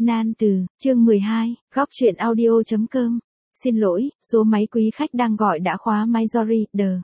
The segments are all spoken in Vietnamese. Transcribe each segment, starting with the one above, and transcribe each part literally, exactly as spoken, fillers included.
Nan từ, chương mười hai, góc chuyện audio chấm com. Xin lỗi, số máy quý khách đang gọi đã khóa máy sorry, đờ.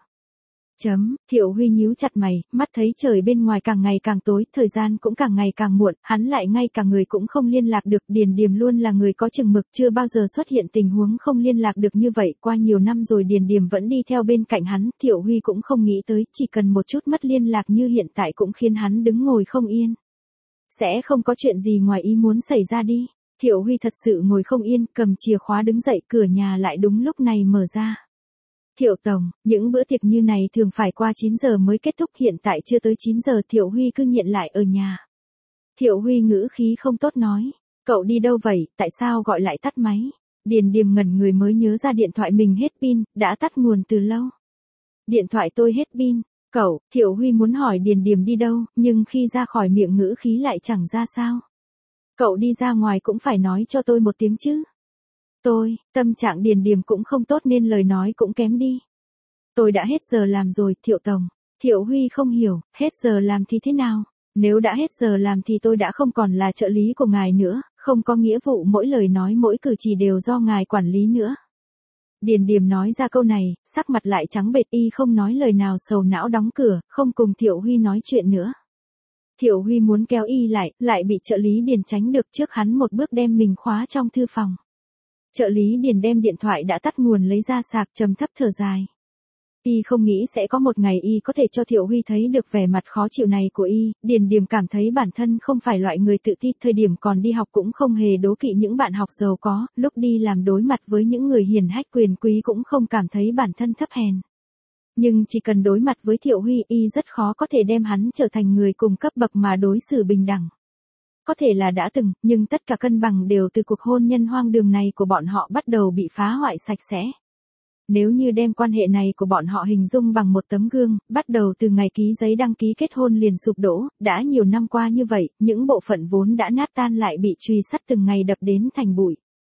Chấm, Thiệu Huy nhíu chặt mày, mắt thấy trời bên ngoài càng ngày càng tối, thời gian cũng càng ngày càng muộn, hắn lại ngay cả người cũng không liên lạc được, Điền Điềm luôn là người có chừng mực, chưa bao giờ xuất hiện tình huống không liên lạc được như vậy, qua nhiều năm rồi Điền Điềm vẫn đi theo bên cạnh hắn, Thiệu Huy cũng không nghĩ tới, chỉ cần một chút mất liên lạc như hiện tại cũng khiến hắn đứng ngồi không yên. Sẽ không có chuyện gì ngoài ý muốn xảy ra đi. Thiệu Huy thật sự ngồi không yên, cầm chìa khóa đứng dậy, cửa nhà lại đúng lúc này mở ra. Thiệu Tổng, những bữa tiệc như này thường phải qua chín giờ mới kết thúc, hiện tại chưa tới chín giờ, Thiệu Huy cứ nhịn lại ở nhà. Thiệu Huy ngữ khí không tốt nói, cậu đi đâu vậy, tại sao gọi lại tắt máy? Điền Điềm ngẩn người mới nhớ ra điện thoại mình hết pin, đã tắt nguồn từ lâu. Điện thoại tôi hết pin. Cậu, Thiệu Huy muốn hỏi Điền Điềm đi đâu, nhưng khi ra khỏi miệng ngữ khí lại chẳng ra sao. Cậu đi ra ngoài cũng phải nói cho tôi một tiếng chứ. Tôi, tâm trạng Điền Điềm cũng không tốt nên lời nói cũng kém đi. Tôi đã hết giờ làm rồi, Thiệu Tổng. Thiệu Huy không hiểu, hết giờ làm thì thế nào? Nếu đã hết giờ làm thì tôi đã không còn là trợ lý của ngài nữa, không có nghĩa vụ mỗi lời nói mỗi cử chỉ đều do ngài quản lý nữa. Điền Điềm nói ra câu này, sắc mặt lại trắng bệch, y không nói lời nào, sầu não đóng cửa, không cùng Thiệu Huy nói chuyện nữa. Thiệu Huy muốn kéo y lại, lại bị trợ lý Điền tránh được, trước hắn một bước đem mình khóa trong thư phòng. Trợ lý Điền đem điện thoại đã tắt nguồn lấy ra sạc, trầm thấp thở dài. Y không nghĩ sẽ có một ngày y có thể cho Thiệu Huy thấy được vẻ mặt khó chịu này của y. Điền Điềm cảm thấy bản thân không phải loại người tự ti, thời điểm còn đi học cũng không hề đố kỵ những bạn học giàu có, lúc đi làm đối mặt với những người hiền hách quyền quý cũng không cảm thấy bản thân thấp hèn. Nhưng chỉ cần đối mặt với Thiệu Huy, y rất khó có thể đem hắn trở thành người cùng cấp bậc mà đối xử bình đẳng. Có thể là đã từng, nhưng tất cả cân bằng đều từ cuộc hôn nhân hoang đường này của bọn họ bắt đầu bị phá hoại sạch sẽ. Nếu như đem quan hệ này của bọn họ hình dung bằng một tấm gương, bắt đầu từ ngày ký giấy đăng ký kết hôn liền sụp đổ, đã nhiều năm qua như vậy, những bộ phận vốn đã nát tan lại bị chùy sắt từng ngày đập đến thành bụi.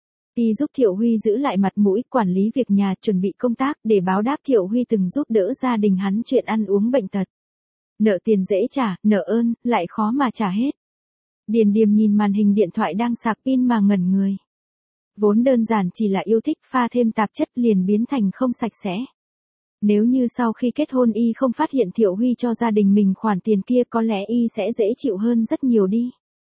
Y giúp Thiệu Huy giữ lại mặt mũi, quản lý việc nhà, chuẩn bị công tác, để báo đáp Thiệu Huy từng giúp đỡ gia đình hắn chuyện ăn uống bệnh tật. Nợ tiền dễ trả, nợ ơn, lại khó mà trả hết. Điền Điềm nhìn màn hình điện thoại đang sạc pin mà ngẩn người. Vốn đơn giản chỉ là yêu thích, pha thêm tạp chất liền biến thành không sạch sẽ. Nếu như sau khi kết hôn y không phát hiện Thiệu Huy cho gia đình mình khoản tiền kia, có lẽ y sẽ dễ chịu hơn rất nhiều đi.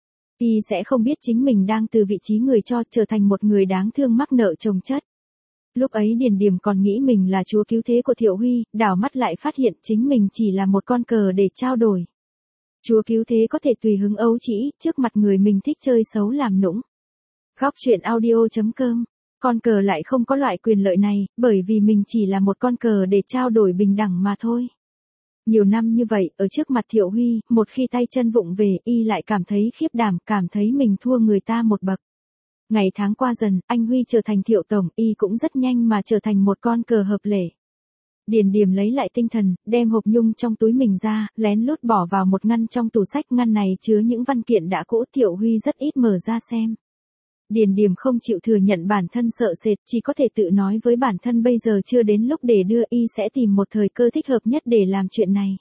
Y sẽ không biết chính mình đang từ vị trí người cho trở thành một người đáng thương mắc nợ chồng chất. Lúc ấy Điền Điềm còn nghĩ mình là chúa cứu thế của Thiệu Huy, đảo mắt lại phát hiện chính mình chỉ là một con cờ để trao đổi. Chúa cứu thế có thể tùy hứng ấu trĩ, trước mặt người mình thích chơi xấu làm nũng. Góc chuyện audio chấm com. Con cờ lại không có loại quyền lợi này, bởi vì mình chỉ là một con cờ để trao đổi bình đẳng mà thôi. Nhiều năm như vậy, ở trước mặt Thiệu Huy, một khi tay chân vụng về, y lại cảm thấy khiếp đảm, cảm thấy mình thua người ta một bậc. Ngày tháng qua dần, anh Huy trở thành Thiệu Tổng, y cũng rất nhanh mà trở thành một con cờ hợp lệ. Điền Điềm lấy lại tinh thần, đem hộp nhung trong túi mình ra, lén lút bỏ vào một ngăn trong tủ sách, ngăn này chứa những văn kiện đã cũ, Thiệu Huy rất ít mở ra xem. Điền Điềm không chịu thừa nhận bản thân sợ sệt, chỉ có thể tự nói với bản thân bây giờ chưa đến lúc để đưa, y sẽ tìm một thời cơ thích hợp nhất để làm chuyện này.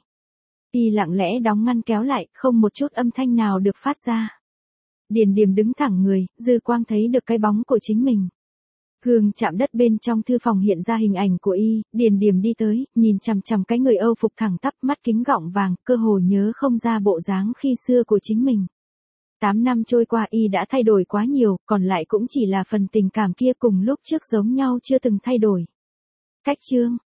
Y lặng lẽ đóng ngăn kéo lại, không một chút âm thanh nào được phát ra. Điền Điềm đứng thẳng người, dư quang thấy được cái bóng của chính mình. Gương chạm đất bên trong thư phòng hiện ra hình ảnh của y, Điền Điềm đi tới, nhìn chằm chằm cái người Âu phục thẳng tắp, mắt kính gọng vàng, cơ hồ nhớ không ra bộ dáng khi xưa của chính mình. Tám năm trôi qua y đã thay đổi quá nhiều, còn lại cũng chỉ là phần tình cảm kia cùng lúc trước giống nhau chưa từng thay đổi. Cách chương,